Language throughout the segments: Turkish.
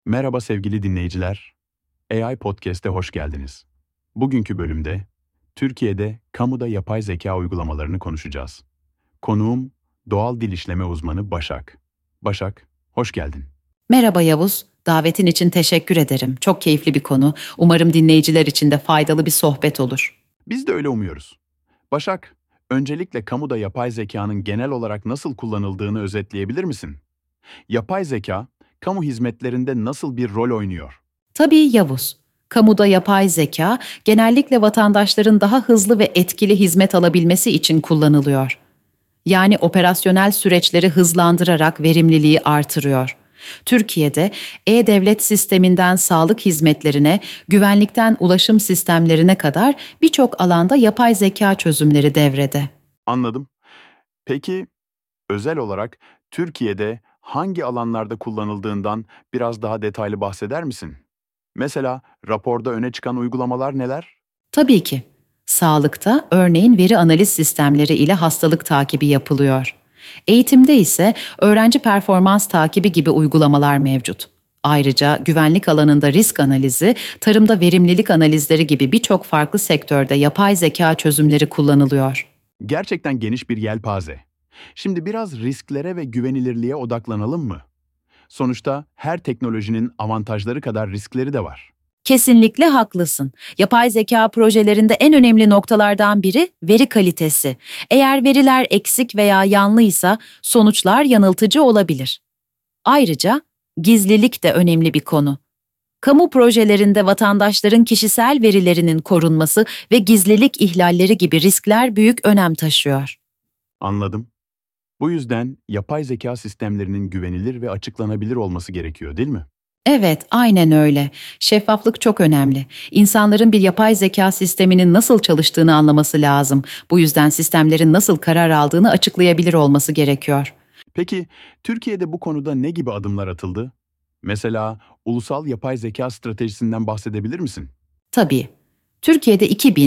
Merhaba sevgili dinleyiciler. AI Podcast'e hoş geldiniz. Bugünkü bölümde Türkiye'de kamuda yapay zeka uygulamalarını konuşacağız. Konuğum doğal dil işleme uzmanı Başak. Başak, hoş geldin. Merhaba Yavuz, davetin için teşekkür ederim. Çok keyifli bir konu. Umarım dinleyiciler için de faydalı bir sohbet olur. Biz de öyle umuyoruz. Başak, öncelikle kamuda yapay zekanın genel olarak nasıl kullanıldığını özetleyebilir misin? Yapay zeka, kamu hizmetlerinde nasıl bir rol oynuyor? Tabii Yavuz, kamuda yapay zeka genellikle vatandaşların daha hızlı ve etkili hizmet alabilmesi için kullanılıyor. Yani operasyonel süreçleri hızlandırarak verimliliği artırıyor. Türkiye'de e-devlet sisteminden sağlık hizmetlerine, güvenlikten ulaşım sistemlerine kadar birçok alanda yapay zeka çözümleri devrede. Anladım. Peki, özel olarak Türkiye'de hangi alanlarda kullanıldığından biraz daha detaylı bahseder misin? Mesela raporda öne çıkan uygulamalar neler? Tabii ki. Sağlıkta örneğin veri analiz sistemleri ile hastalık takibi yapılıyor. Eğitimde ise öğrenci performans takibi gibi uygulamalar mevcut. Ayrıca güvenlik alanında risk analizi, tarımda verimlilik analizleri gibi birçok farklı sektörde yapay zeka çözümleri kullanılıyor. Gerçekten geniş bir yelpaze. Şimdi biraz risklere ve güvenilirliğe odaklanalım mı? Sonuçta her teknolojinin avantajları kadar riskleri de var. Kesinlikle haklısın. Yapay zeka projelerinde en önemli noktalardan biri veri kalitesi. Eğer veriler eksik veya yanlıysa sonuçlar yanıltıcı olabilir. Ayrıca gizlilik de önemli bir konu. Kamu projelerinde vatandaşların kişisel verilerinin korunması ve gizlilik ihlalleri gibi riskler büyük önem taşıyor. Anladım. Bu yüzden yapay zeka sistemlerinin güvenilir ve açıklanabilir olması gerekiyor, değil mi? Evet, aynen öyle. Şeffaflık çok önemli. İnsanların bir yapay zeka sisteminin nasıl çalıştığını anlaması lazım. Bu yüzden sistemlerin nasıl karar aldığını açıklayabilir olması gerekiyor. Peki Türkiye'de bu konuda ne gibi adımlar atıldı? Mesela ulusal yapay zeka stratejisinden bahsedebilir misin? Tabii. Türkiye'de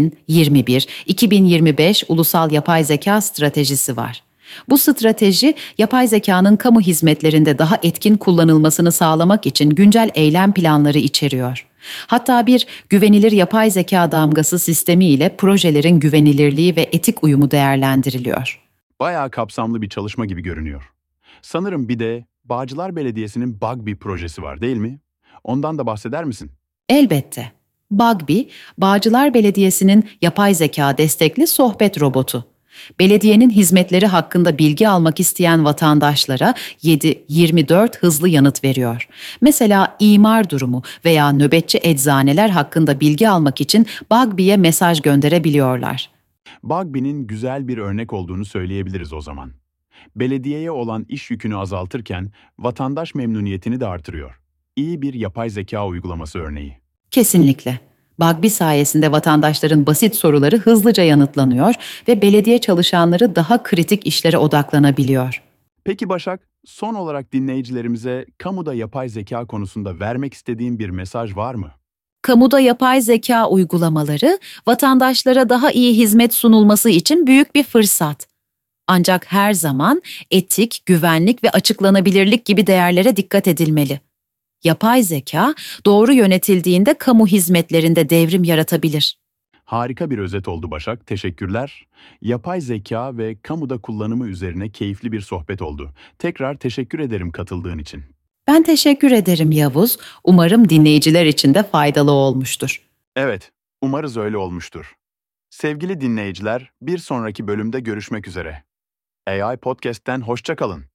2021-2025 Ulusal Yapay Zeka Stratejisi var. Bu strateji, yapay zekanın kamu hizmetlerinde daha etkin kullanılmasını sağlamak için güncel eylem planları içeriyor. Hatta bir güvenilir yapay zeka damgası sistemi ile projelerin güvenilirliği ve etik uyumu değerlendiriliyor. Bayağı kapsamlı bir çalışma gibi görünüyor. Sanırım bir de Bağcılar Belediyesi'nin Bugby projesi var, değil mi? Ondan da bahseder misin? Elbette. Bugby, Bağcılar Belediyesi'nin yapay zeka destekli sohbet robotu. Belediyenin hizmetleri hakkında bilgi almak isteyen vatandaşlara 7-24 hızlı yanıt veriyor. Mesela imar durumu veya nöbetçi eczaneler hakkında bilgi almak için Bugby'ye mesaj gönderebiliyorlar. Bugby'nin güzel bir örnek olduğunu söyleyebiliriz o zaman. Belediyeye olan iş yükünü azaltırken vatandaş memnuniyetini de artırıyor. İyi bir yapay zeka uygulaması örneği. Kesinlikle. Bugby sayesinde vatandaşların basit soruları hızlıca yanıtlanıyor ve belediye çalışanları daha kritik işlere odaklanabiliyor. Peki Başak, son olarak dinleyicilerimize kamuda yapay zeka konusunda vermek istediğin bir mesaj var mı? Kamuda yapay zeka uygulamaları vatandaşlara daha iyi hizmet sunulması için büyük bir fırsat. Ancak her zaman etik, güvenlik ve açıklanabilirlik gibi değerlere dikkat edilmeli. Yapay zeka doğru yönetildiğinde kamu hizmetlerinde devrim yaratabilir. Harika bir özet oldu Başak, teşekkürler. Yapay zeka ve kamuda kullanımı üzerine keyifli bir sohbet oldu. Tekrar teşekkür ederim katıldığın için. Ben teşekkür ederim Yavuz. Umarım dinleyiciler için de faydalı olmuştur. Evet, umarız öyle olmuştur. Sevgili dinleyiciler, bir sonraki bölümde görüşmek üzere. AI Podcast'ten hoşça kalın.